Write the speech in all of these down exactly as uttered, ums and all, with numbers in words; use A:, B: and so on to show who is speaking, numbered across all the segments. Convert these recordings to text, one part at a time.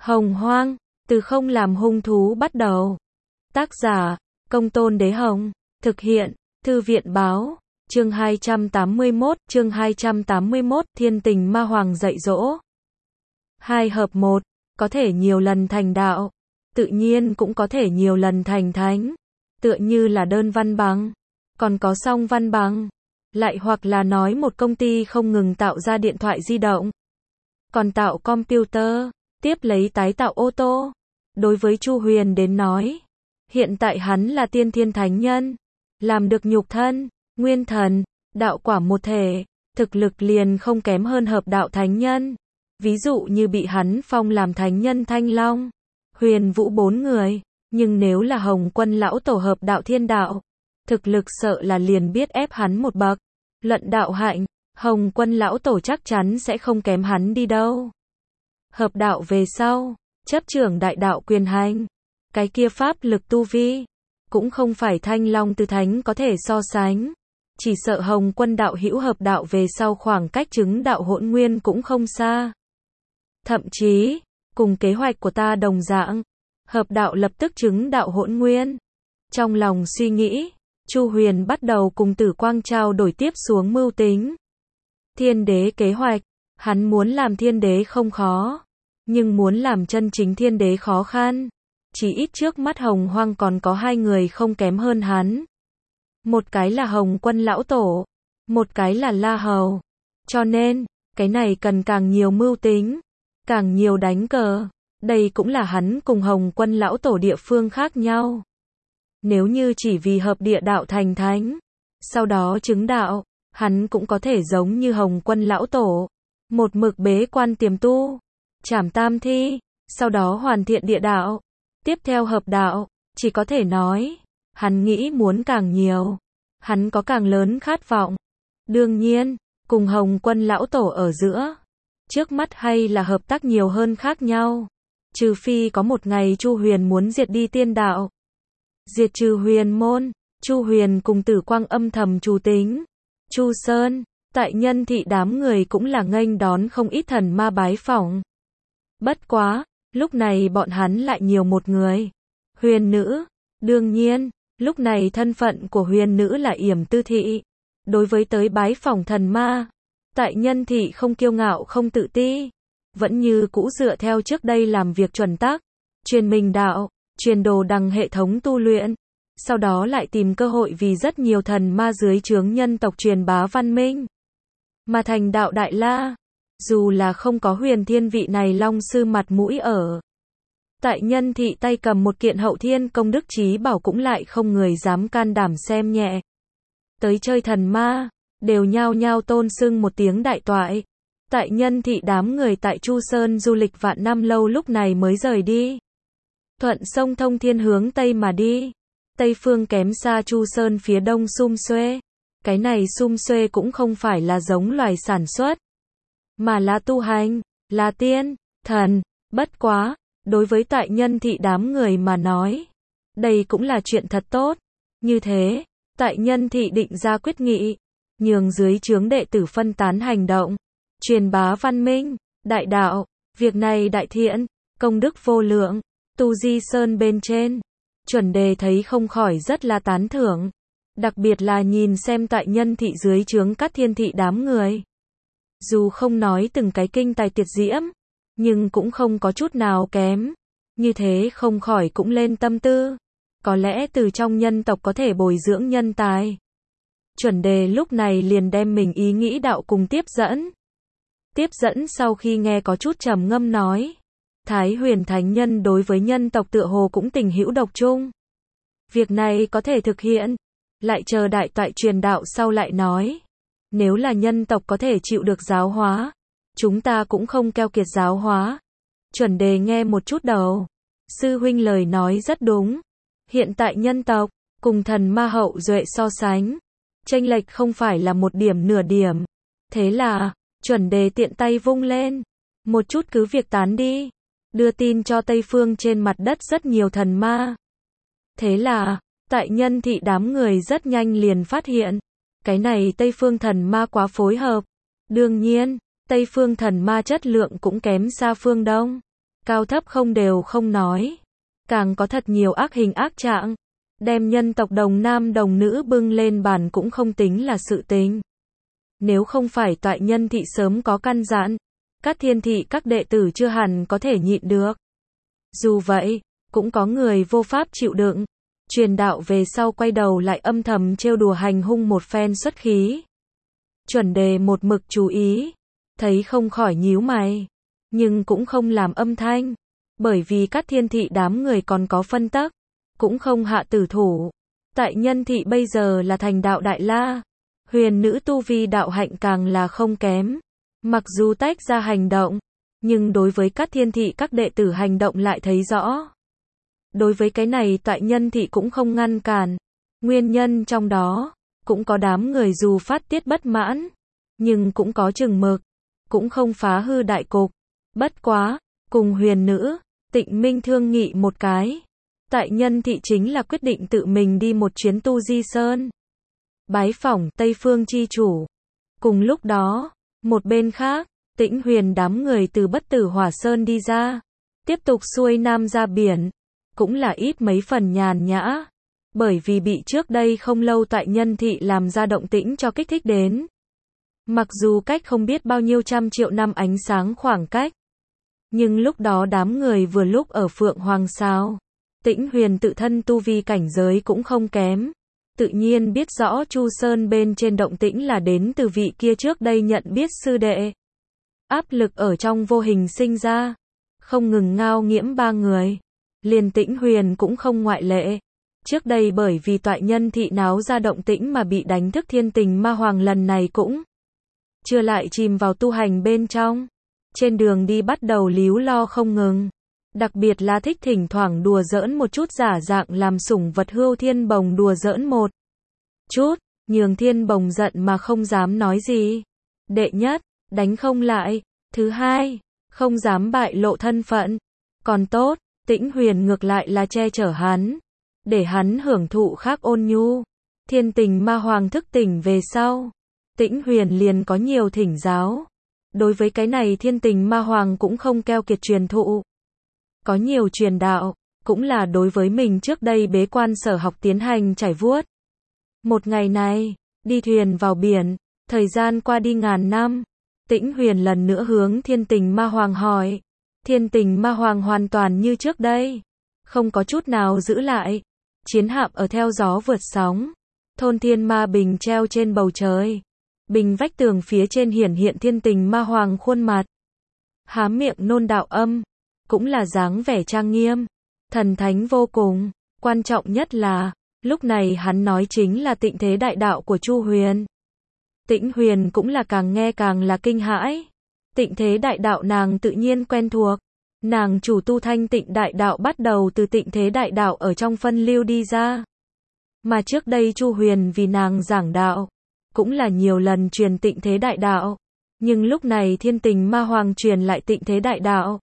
A: Hồng Hoang, từ không làm hung thú bắt đầu. Tác giả, Công Tôn Đế Hồng. Thực hiện, Thư viện Báo. Chương hai trăm tám mươi mốt, chương hai trăm tám mươi mốt, Thiên Tình Ma Hoàng dạy dỗ. Hai hợp một, có thể nhiều lần thành đạo, tự nhiên cũng có thể nhiều lần thành thánh. Tựa như là đơn văn bằng, còn có song văn bằng. Lại hoặc là nói một công ty không ngừng tạo ra điện thoại di động, còn tạo computer, tiếp lấy tái tạo ô tô. Đối với Chu Huyền đến nói, hiện tại hắn là tiên thiên thánh nhân, làm được nhục thân, nguyên thần, đạo quả một thể, thực lực liền không kém hơn hợp đạo thánh nhân. Ví dụ như bị hắn phong làm thánh nhân Thanh Long, Huyền Vũ bốn người, nhưng nếu là Hồng Quân lão tổ hợp đạo thiên đạo, thực lực sợ là liền biết ép hắn một bậc. Luận đạo hạnh, Hồng Quân lão tổ chắc chắn sẽ không kém hắn đi đâu. Hợp đạo về sau, chấp trưởng đại đạo quyền hành, cái kia pháp lực tu vi, cũng không phải Thanh Long Tư Thánh có thể so sánh. Chỉ sợ Hồng Quân đạo hữu hợp đạo về sau khoảng cách chứng đạo hỗn nguyên cũng không xa. Thậm chí, cùng kế hoạch của ta đồng dạng, hợp đạo lập tức chứng đạo hỗn nguyên. Trong lòng suy nghĩ, Chu Huyền bắt đầu cùng Tử Quang trao đổi tiếp xuống mưu tính. Thiên đế kế hoạch, hắn muốn làm thiên đế không khó, nhưng muốn làm chân chính thiên đế khó khăn. Chỉ ít trước mắt Hồng Hoang còn có hai người không kém hơn hắn. Một cái là Hồng Quân lão tổ, một cái là La Hầu. Cho nên, cái này cần càng nhiều mưu tính, càng nhiều đánh cờ. Đây cũng là hắn cùng Hồng Quân lão tổ địa phương khác nhau. Nếu như chỉ vì hợp địa đạo thành thánh, sau đó chứng đạo, hắn cũng có thể giống như Hồng Quân lão tổ, một mực bế quan tiềm tu, trảm tam thi, sau đó hoàn thiện địa đạo, tiếp theo hợp đạo. Chỉ có thể nói, hắn nghĩ muốn càng nhiều, hắn có càng lớn khát vọng. Đương nhiên, cùng Hồng Quân lão tổ ở giữa, trước mắt hay là hợp tác nhiều hơn khác nhau. Trừ phi có một ngày Chu Huyền muốn diệt đi tiên đạo, diệt trừ huyền môn. Chu Huyền cùng Tử Quang âm thầm chủ tính. Chu Sơn, tại Nhân Thị đám người cũng là nghênh đón không ít thần ma bái phỏng. Bất quá, lúc này bọn hắn lại nhiều một người, Huyền nữ. Đương nhiên, lúc này thân phận của Huyền nữ là Yểm Tư Thị. Đối với tới bái phỏng thần ma, tại Nhân Thị không kiêu ngạo không tự ti, vẫn như cũ dựa theo trước đây làm việc chuẩn tắc, truyền mình đạo, truyền đồ đằng hệ thống tu luyện, sau đó lại tìm cơ hội vì rất nhiều thần ma dưới trướng nhân tộc truyền bá văn minh, mà thành đạo đại la. Dù là không có Huyền Thiên vị này long sư mặt mũi ở, tại Nhân Thị tay cầm một kiện hậu thiên công đức chí bảo cũng lại không người dám can đảm xem nhẹ. Tới chơi thần ma, đều nhao nhao tôn xưng một tiếng đại toại. Tại Nhân Thị đám người tại Chu Sơn du lịch vạn năm lâu lúc này mới rời đi. Thuận sông Thông Thiên hướng Tây mà đi. Tây phương kém xa Chu Sơn phía đông Xum Xuê. Cái này Xum Xuê cũng không phải là giống loài sản xuất, mà là tu hành, là tiên, thần. Bất quá, đối với tại Nhân Thị đám người mà nói, đây cũng là chuyện thật tốt. Như thế, tại Nhân Thị định ra quyết nghị, nhường dưới trướng đệ tử phân tán hành động, truyền bá văn minh, đại đạo. Việc này đại thiện, công đức vô lượng. Tu Di Sơn bên trên, Chuẩn Đề thấy không khỏi rất là tán thưởng. Đặc biệt là nhìn xem tại Nhân Thị dưới trướng Cát Thiên Thị đám người. Dù không nói từng cái kinh tài tuyệt diễm, nhưng cũng không có chút nào kém. Như thế không khỏi cũng lên tâm tư. Có lẽ từ trong nhân tộc có thể bồi dưỡng nhân tài. Chuẩn Đề lúc này liền đem mình ý nghĩ đạo cùng tiếp dẫn. Tiếp dẫn sau khi nghe có chút trầm ngâm nói, Thái Huyền Thánh Nhân đối với nhân tộc tựa hồ cũng tình hữu độc chung. Việc này có thể thực hiện, lại chờ đại toại truyền đạo sau lại nói. Nếu là nhân tộc có thể chịu được giáo hóa, chúng ta cũng không keo kiệt giáo hóa. Chuẩn Đề nghe một chút đầu. Sư huynh lời nói rất đúng. Hiện tại nhân tộc, cùng thần ma hậu duệ so sánh, chênh lệch không phải là một điểm nửa điểm. Thế là, Chuẩn Đề tiện tay vung lên, một chút cứ việc tán đi, đưa tin cho Tây phương trên mặt đất rất nhiều thần ma. Thế là, tại Nhân Thị đám người rất nhanh liền phát hiện, cái này Tây phương thần ma quá phối hợp. Đương nhiên, Tây phương thần ma chất lượng cũng kém xa phương Đông. cao thấp không đều không nói, càng có thật nhiều ác hình ác trạng, đem nhân tộc đồng nam đồng nữ bưng lên bàn cũng không tính là sự tình. Nếu không phải toại nhân thị sớm có căn dặn, các thiên thị các đệ tử chưa hẳn có thể nhịn được. Dù vậy, cũng có người vô pháp chịu đựng, truyền đạo về sau quay đầu lại âm thầm trêu đùa hành hung một phen xuất khí. Chuẩn đề một mực chú ý, thấy không khỏi nhíu mày, nhưng cũng không làm âm thanh, bởi vì các thiên thị đám người còn có phân tắc, cũng không hạ tử thủ. Tại nhân thị bây giờ là thành đạo đại la, huyền nữ tu vi đạo hạnh càng là không kém, mặc dù tách ra hành động, nhưng đối với các thiên thị các đệ tử hành động lại thấy rõ. Đối với cái này tại nhân thị cũng không ngăn cản, nguyên nhân trong đó, cũng có đám người dù phát tiết bất mãn, nhưng cũng có chừng mực, cũng không phá hư đại cục. Bất quá, cùng huyền nữ, Tịnh Minh thương nghị một cái. Tại nhân thị chính là quyết định tự mình đi một chuyến Tu Di Sơn, bái phỏng Tây Phương chi chủ. Cùng lúc đó, một bên khác, Tĩnh Huyền đám người từ Bất Tử Hỏa Sơn đi ra, tiếp tục xuôi nam ra biển, cũng là ít mấy phần nhàn nhã, bởi vì bị trước đây không lâu tại nhân thị làm ra động tĩnh cho kích thích đến. Mặc dù cách không biết bao nhiêu trăm triệu năm ánh sáng khoảng cách, nhưng lúc đó đám người vừa lúc ở Phượng Hoàng Sao. Tĩnh Huyền tự thân tu vi cảnh giới cũng không kém, tự nhiên biết rõ Chu Sơn bên trên động tĩnh là đến từ vị kia trước đây nhận biết sư đệ. Áp lực ở trong vô hình sinh ra, không ngừng ngao nghiễm ba người, liền Tĩnh Huyền cũng không ngoại lệ. Trước đây bởi vì toại nhân thị náo ra động tĩnh mà bị đánh thức thiên tình ma hoàng lần này cũng chưa lại chìm vào tu hành bên trong. Trên đường đi bắt đầu líu lo không ngừng. Đặc biệt là thích thỉnh thoảng đùa giỡn một chút giả dạng làm sủng vật Hưu Thiên Bồng đùa giỡn một chút, nhường Thiên Bồng giận mà không dám nói gì. Đệ nhất, đánh không lại. Thứ hai, không dám bại lộ thân phận. Còn tốt, Tĩnh Huyền ngược lại là che chở hắn, để hắn hưởng thụ khác ôn nhu. Thiên tình ma hoàng thức tỉnh về sau, Tĩnh Huyền liền có nhiều thỉnh giáo. Đối với cái này thiên tình ma hoàng cũng không keo kiệt truyền thụ. Có nhiều truyền đạo, cũng là đối với mình trước đây bế quan sở học tiến hành trải vuốt. Một ngày này, đi thuyền vào biển, thời gian qua đi ngàn năm, Tĩnh Huyền lần nữa hướng thiên tình ma hoàng hỏi. Thiên tình ma hoàng hoàn toàn như trước đây, không có chút nào giữ lại. Chiến hạm ở theo gió vượt sóng, thôn thiên ma bình treo trên bầu trời. Bình vách tường phía trên hiển hiện thiên tình ma hoàng khuôn mặt. Há miệng nôn đạo âm, cũng là dáng vẻ trang nghiêm, thần thánh vô cùng. Quan trọng nhất là, lúc này hắn nói chính là tịnh thế đại đạo của Chu Huyền. Tĩnh Huyền cũng là càng nghe càng là kinh hãi. Tịnh thế đại đạo nàng tự nhiên quen thuộc. Nàng chủ tu thanh tịnh đại đạo bắt đầu từ tịnh thế đại đạo ở trong phân lưu đi ra. Mà trước đây Chu Huyền vì nàng giảng đạo, cũng là nhiều lần truyền tịnh thế đại đạo. Nhưng lúc này thiên tình ma hoàng truyền lại tịnh thế đại đạo,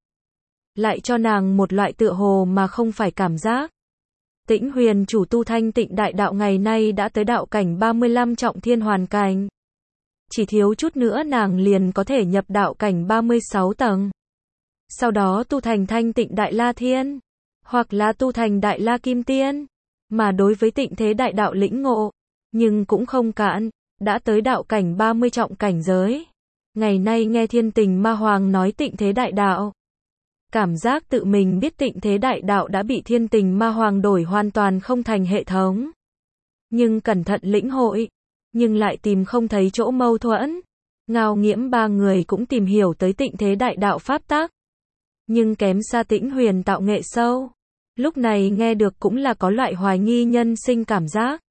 A: lại cho nàng một loại tựa hồ mà không phải cảm giác. Tĩnh Huyền chủ tu thanh tịnh đại đạo ngày nay đã tới đạo cảnh ba mươi lăm trọng thiên hoàn cảnh. Chỉ thiếu chút nữa nàng liền có thể nhập đạo cảnh ba mươi sáu tầng. Sau đó tu thành thanh tịnh đại la thiên, hoặc là tu thành đại la kim tiên. Mà đối với tịnh thế đại đạo lĩnh ngộ, nhưng cũng không cạn, đã tới đạo cảnh ba mươi trọng cảnh giới. Ngày nay nghe thiên tình ma hoàng nói tịnh thế đại đạo, cảm giác tự mình biết tịnh thế đại đạo đã bị thiên tình ma hoàng đổi hoàn toàn không thành hệ thống. Nhưng cẩn thận lĩnh hội, nhưng lại tìm không thấy chỗ mâu thuẫn. Ngao nghiễm ba người cũng tìm hiểu tới tịnh thế đại đạo pháp tắc, nhưng kém xa Tĩnh Huyền tạo nghệ sâu. Lúc này nghe được cũng là có loại hoài nghi nhân sinh cảm giác.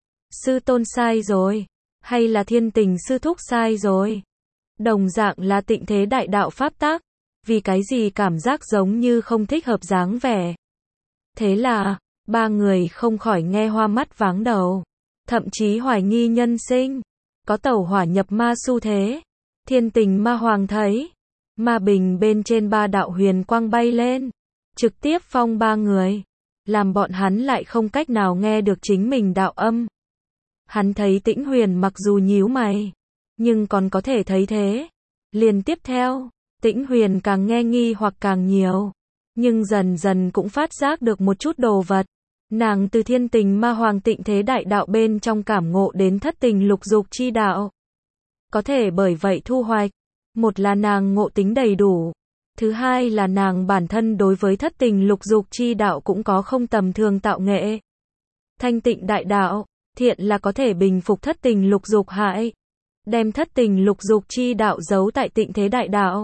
A: Sư tôn sai rồi, hay là thiên tình sư thúc sai rồi? Đồng dạng là tịnh thế đại đạo pháp tắc, vì cái gì cảm giác giống như không thích hợp dáng vẻ. Thế là, ba người không khỏi nghe hoa mắt váng đầu, thậm chí hoài nghi nhân sinh, có tẩu hỏa nhập ma xu thế. Thiên tình ma hoàng thấy, ma bình bên trên ba đạo huyền quang bay lên, trực tiếp phong ba người, làm bọn hắn lại không cách nào nghe được chính mình đạo âm. Hắn thấy Tĩnh Huyền mặc dù nhíu mày, nhưng còn có thể thấy thế. Liền tiếp theo, Tĩnh Huyền càng nghe nghi hoặc càng nhiều. nhưng dần dần cũng phát giác được một chút đồ vật. Nàng từ thiên tình ma hoàng tịnh thế đại đạo bên trong cảm ngộ đến thất tình lục dục chi đạo. Có thể bởi vậy thu hoạch. Một là nàng ngộ tính đầy đủ. Thứ hai là nàng bản thân đối với thất tình lục dục chi đạo cũng có không tầm thường tạo nghệ. Thanh tịnh đại đạo, thiện là có thể bình phục thất tình lục dục hại. Đem thất tình lục dục chi đạo giấu tại tịnh thế đại đạo.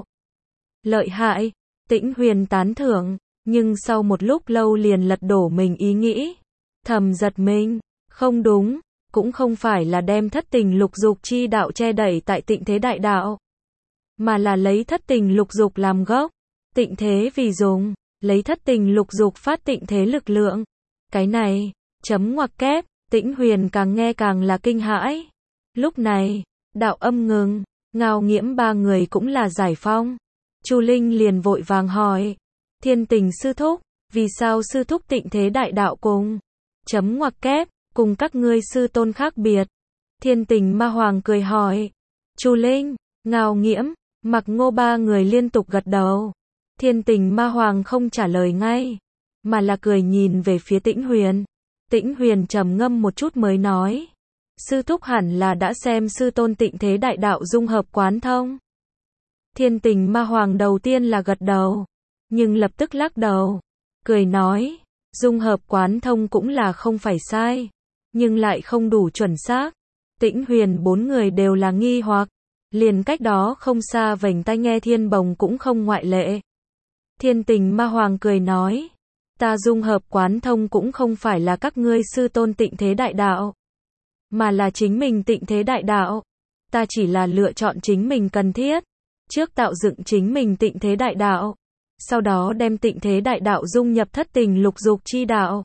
A: Lợi hại, Tĩnh Huyền tán thưởng, nhưng sau một lúc lâu liền lật đổ mình ý nghĩ. Thầm giật mình, không đúng, cũng không phải là đem thất tình lục dục chi đạo che đẩy tại tịnh thế đại đạo. Mà là lấy thất tình lục dục làm gốc. Tịnh thế vì dùng, lấy thất tình lục dục phát tịnh thế lực lượng. Cái này, chấm ngoặc kép, Tĩnh Huyền càng nghe càng là kinh hãi. Lúc này, đạo âm ngừng, Ngao Nghiễm ba người cũng là giải phong. Chu Linh liền vội vàng hỏi, thiên tình sư thúc, vì sao sư thúc tịnh thế đại đạo cùng, chấm ngoặc kép, cùng các ngươi sư tôn khác biệt. Thiên tình ma hoàng cười hỏi, Chu Linh, Ngao Nghiễm, Mặc Ngô ba người liên tục gật đầu. Thiên tình ma hoàng không trả lời ngay, mà là cười nhìn về phía Tĩnh Huyền. Tĩnh Huyền trầm ngâm một chút mới nói, sư thúc hẳn là đã xem sư tôn tịnh thế đại đạo dung hợp quán thông. Thiên tình ma hoàng đầu tiên là gật đầu, nhưng lập tức lắc đầu, cười nói, dung hợp quán thông cũng là không phải sai, nhưng lại không đủ chuẩn xác. Tĩnh Huyền bốn người đều là nghi hoặc, liền cách đó không xa vành tai nghe Thiên Bồng cũng không ngoại lệ. Thiên tình ma hoàng cười nói, ta dung hợp quán thông cũng không phải là các ngươi sư tôn tịnh thế đại đạo, mà là chính mình tịnh thế đại đạo. Ta chỉ là lựa chọn chính mình cần thiết, trước tạo dựng chính mình tịnh thế đại đạo, sau đó đem tịnh thế đại đạo dung nhập thất tình lục dục chi đạo.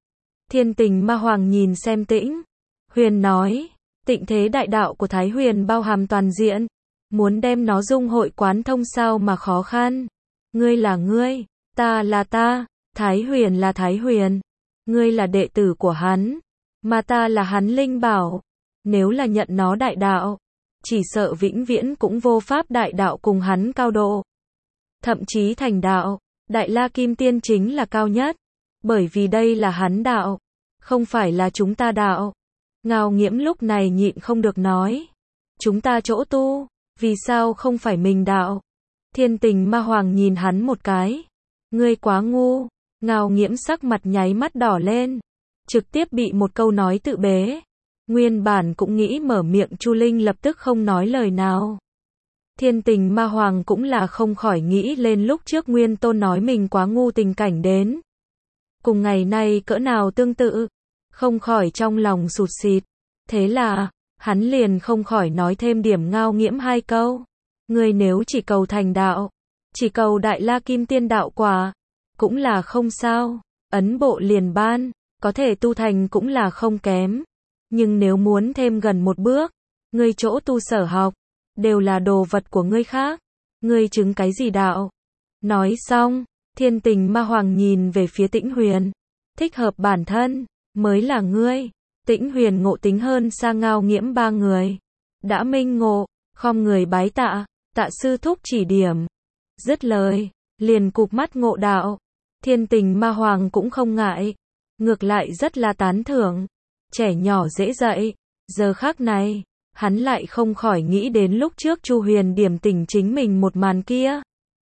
A: Thiên tình ma hoàng nhìn xem Tĩnh Huyền nói, tịnh thế đại đạo của Thái Huyền bao hàm toàn diện, muốn đem nó dung hội quán thông sao mà khó khăn. Ngươi là ngươi, ta là ta, Thái Huyền là Thái Huyền, ngươi là đệ tử của hắn, mà ta là hắn linh bảo. Nếu là nhận nó đại đạo, chỉ sợ vĩnh viễn cũng vô pháp đại đạo cùng hắn cao độ. Thậm chí thành đạo, Đại La Kim Tiên chính là cao nhất, bởi vì đây là hắn đạo, không phải là chúng ta đạo. Ngao Nghiễm lúc này nhịn không được nói, chúng ta chỗ tu, vì sao không phải mình đạo? Thiên tình ma hoàng nhìn hắn một cái, ngươi quá ngu. Ngao Nghiễm sắc mặt nháy mắt đỏ lên, trực tiếp bị một câu nói tự bế. Nguyên bản cũng nghĩ mở miệng Chu Linh lập tức không nói lời nào. Thiên tình ma hoàng cũng là không khỏi nghĩ lên lúc trước Nguyên Tôn nói mình quá ngu tình cảnh đến. Cùng ngày nay cỡ nào tương tự, không khỏi trong lòng sụt sịt. Thế là, hắn liền không khỏi nói thêm điểm Ngao Nghiễm hai câu. Ngươi nếu chỉ cầu thành đạo, chỉ cầu Đại La Kim Tiên đạo quả, cũng là không sao, ấn bộ liền ban, có thể tu thành cũng là không kém. Nhưng nếu muốn thêm gần một bước, ngươi chỗ tu sở học, đều là đồ vật của ngươi khác. Ngươi chứng cái gì đạo? Nói xong, thiên tình ma hoàng nhìn về phía Tĩnh Huyền. Thích hợp bản thân, mới là ngươi. Tĩnh Huyền ngộ tính hơn xa Ngao Nghiễm ba người. Đã minh ngộ, khom người bái tạ, tạ sư thúc chỉ điểm. Dứt lời, liền cụp mắt ngộ đạo. Thiên tình ma hoàng cũng không ngại, ngược lại rất là tán thưởng. Trẻ nhỏ dễ dạy, giờ khắc này, hắn lại không khỏi nghĩ đến lúc trước Chu Huyền điểm tỉnh chính mình một màn kia.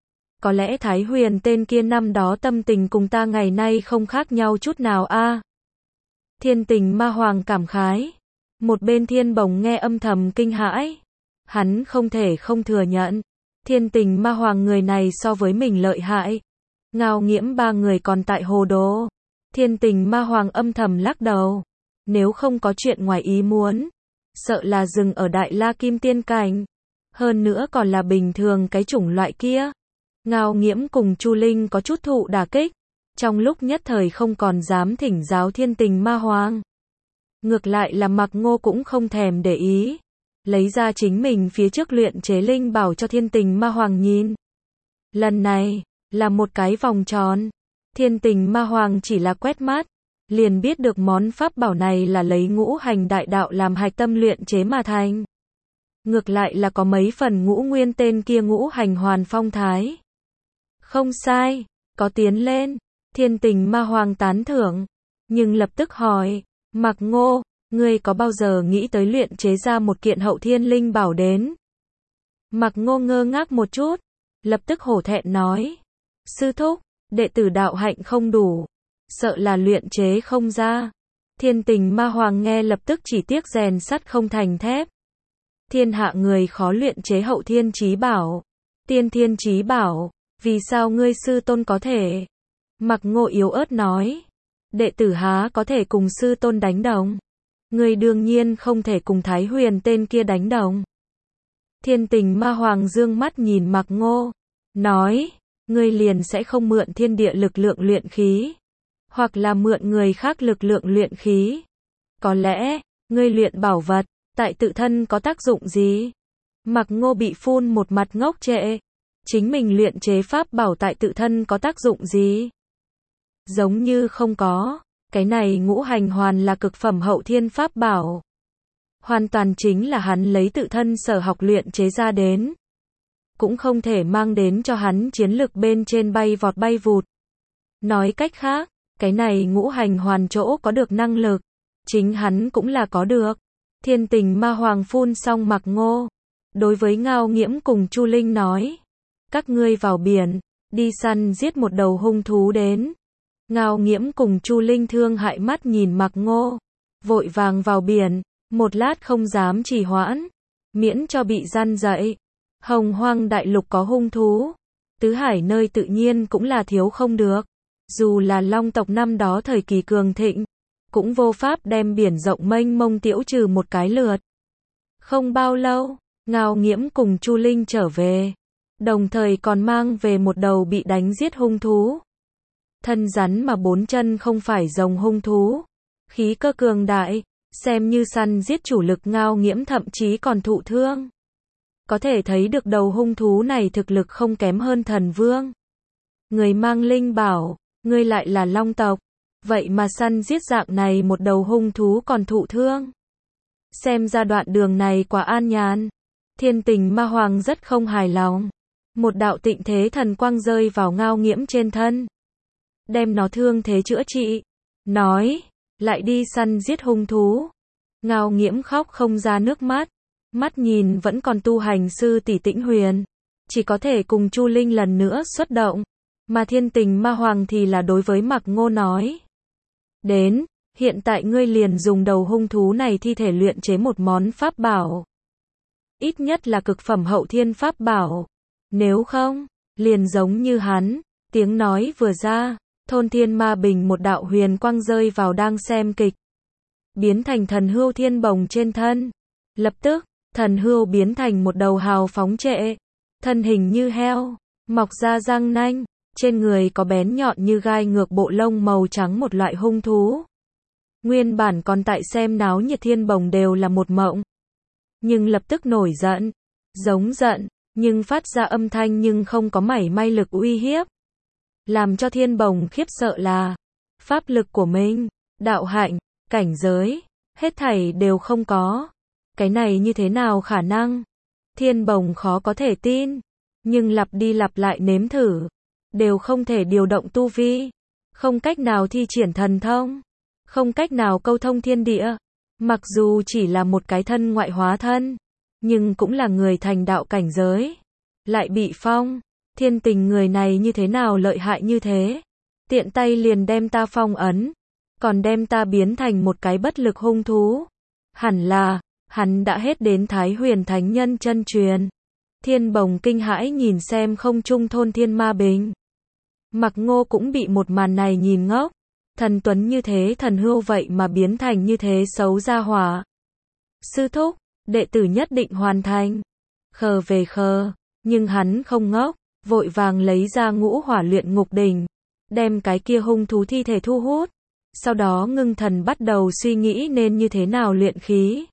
A: Có lẽ Thái Huyền tên kia năm đó tâm tình cùng ta ngày nay không khác nhau chút nào a. À, thiên tình ma hoàng cảm khái. Một bên Thiên Bồng nghe âm thầm kinh hãi. Hắn không thể không thừa nhận, thiên tình ma hoàng người này so với mình lợi hại. Ngao Nghiễm ba người còn tại hồ đồ. Thiên tình ma hoàng âm thầm lắc đầu. Nếu không có chuyện ngoài ý muốn, sợ là dừng ở Đại La Kim Tiên cảnh. Hơn nữa còn là bình thường cái chủng loại kia. Ngao Nghiễm cùng Chu Linh có chút thụ đả kích, trong lúc nhất thời không còn dám thỉnh giáo thiên tình ma hoàng. Ngược lại là Mặc Ngô cũng không thèm để ý, lấy ra chính mình phía trước luyện chế linh bảo cho thiên tình ma hoàng nhìn. Lần này, là một cái vòng tròn. Thiên tình ma hoàng chỉ là quét mắt, liền biết được món pháp bảo này là lấy ngũ hành đại đạo làm hạch tâm luyện chế mà thành. Ngược lại là có mấy phần ngũ nguyên tên kia ngũ hành hoàn phong thái. Không sai, có tiến lên. Thiên Tình Ma Hoàng tán thưởng, nhưng lập tức hỏi, Mạc Ngô, ngươi có bao giờ nghĩ tới luyện chế ra một kiện hậu thiên linh bảo đến? Mạc Ngô ngơ ngác một chút, lập tức hổ thẹn nói, sư thúc, đệ tử đạo hạnh không đủ, sợ là luyện chế không ra. Thiên Tình Ma Hoàng nghe lập tức chỉ tiếc rèn sắt không thành thép. Thiên hạ người khó luyện chế hậu thiên chí bảo, tiên thiên chí bảo, vì sao ngươi sư tôn có thể? Mạc Ngô yếu ớt nói, đệ tử há có thể cùng sư tôn đánh đồng? Ngươi đương nhiên không thể cùng Thái Huyền tên kia đánh đồng. Thiên Tình Ma Hoàng dương mắt nhìn Mạc Ngô, nói, ngươi liền sẽ không mượn thiên địa lực lượng luyện khí, hoặc là mượn người khác lực lượng luyện khí. Có lẽ, ngươi luyện bảo vật, tại tự thân có tác dụng gì? Mạc Ngô bị phun một mặt ngốc trệ. Chính mình luyện chế pháp bảo tại tự thân có tác dụng gì? Giống như không có. Cái này ngũ hành hoàn là cực phẩm hậu thiên pháp bảo. Hoàn toàn chính là hắn lấy tự thân sở học luyện chế ra đến. Cũng không thể mang đến cho hắn chiến lực bên trên bay vọt bay vụt. Nói cách khác, cái này ngũ hành hoàn chỗ có được năng lực, chính hắn cũng là có được. Thiên Tình Ma Hoàng phun xong Mạc Ngô, đối với Ngao Nghiễm cùng Chu Linh nói, các ngươi vào biển, đi săn giết một đầu hung thú đến. Ngao Nghiễm cùng Chu Linh thương hại mắt nhìn Mạc Ngô, vội vàng vào biển, một lát không dám trì hoãn, miễn cho bị gian dậy. Hồng Hoang đại lục có hung thú, tứ hải nơi tự nhiên cũng là thiếu không được. Dù là Long tộc năm đó thời kỳ cường thịnh, cũng vô pháp đem biển rộng mênh mông tiễu trừ một cái lượt. Không bao lâu, Ngao Nghiễm cùng Chu Linh trở về, đồng thời còn mang về một đầu bị đánh giết hung thú. Thân rắn mà bốn chân không phải rồng hung thú, khí cơ cường đại, xem như săn giết chủ lực Ngao Nghiễm thậm chí còn thụ thương. Có thể thấy được đầu hung thú này thực lực không kém hơn thần vương. Người mang linh bảo, ngươi lại là Long tộc, vậy mà săn giết dạng này một đầu hung thú còn thụ thương. Xem ra đoạn đường này quả an nhàn. Thiên Tình Ma Hoàng rất không hài lòng. Một đạo tịnh thế thần quang rơi vào Ngao Nghiễm trên thân, đem nó thương thế chữa trị. Nói, lại đi săn giết hung thú. Ngao Nghiễm khóc không ra nước mắt. Mắt nhìn vẫn còn tu hành sư tỷ Tĩnh Huyền, chỉ có thể cùng Chu Linh lần nữa xuất động. Mà Thiên Tình Ma Hoàng thì là đối với Mạc Ngô nói, đến, hiện tại ngươi liền dùng đầu hung thú này thi thể luyện chế một món pháp bảo. Ít nhất là cực phẩm hậu thiên pháp bảo. Nếu không, liền giống như hắn. Tiếng nói vừa ra, thôn Thiên Ma Bình một đạo huyền quang rơi vào đang xem kịch, biến thành thần hươu thiên bồng trên thân. Lập tức, thần hươu biến thành một đầu hào phóng trệ, thân hình như heo, mọc ra răng nanh, trên người có bén nhọn như gai ngược bộ lông màu trắng một loại hung thú. Nguyên bản còn tại xem náo nhiệt thiên bồng đều là một mộng, nhưng lập tức nổi giận, giống giận, nhưng phát ra âm thanh nhưng không có mảy may lực uy hiếp. Làm cho thiên bồng khiếp sợ là, pháp lực của mình, đạo hạnh, cảnh giới, hết thảy đều không có. Cái này như thế nào khả năng? Thiên bồng khó có thể tin, nhưng lặp đi lặp lại nếm thử, đều không thể điều động tu vi, không cách nào thi triển thần thông, không cách nào câu thông thiên địa. Mặc dù chỉ là một cái thân ngoại hóa thân, nhưng cũng là người thành đạo cảnh giới, lại bị phong. Thiên Tình người này như thế nào lợi hại như thế? Tiện tay liền đem ta phong ấn, còn đem ta biến thành một cái bất lực hung thú. Hẳn là, hắn đã hết đến Thái Huyền Thánh Nhân chân truyền. Thiên bồng kinh hãi nhìn xem không trung thôn Thiên Ma Bình. Mạc Ngô cũng bị một màn này nhìn ngốc. Thần tuấn như thế thần hươu vậy mà biến thành như thế xấu ra hỏa. Sư thúc, đệ tử nhất định hoàn thành. Khờ về khờ, nhưng hắn không ngốc, vội vàng lấy ra ngũ hỏa luyện ngục đỉnh, đem cái kia hung thú thi thể thu hút. Sau đó ngưng thần bắt đầu suy nghĩ nên như thế nào luyện khí.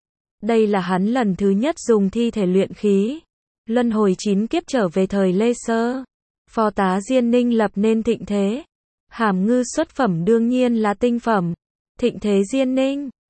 A: Đây là hắn lần thứ nhất dùng thi thể luyện khí. Luân hồi chín kiếp trở về thời Lê Sơ, phó tá Diên Ninh lập nên thịnh thế. Hàm ngư xuất phẩm đương nhiên là tinh phẩm. Thịnh thế Diên Ninh,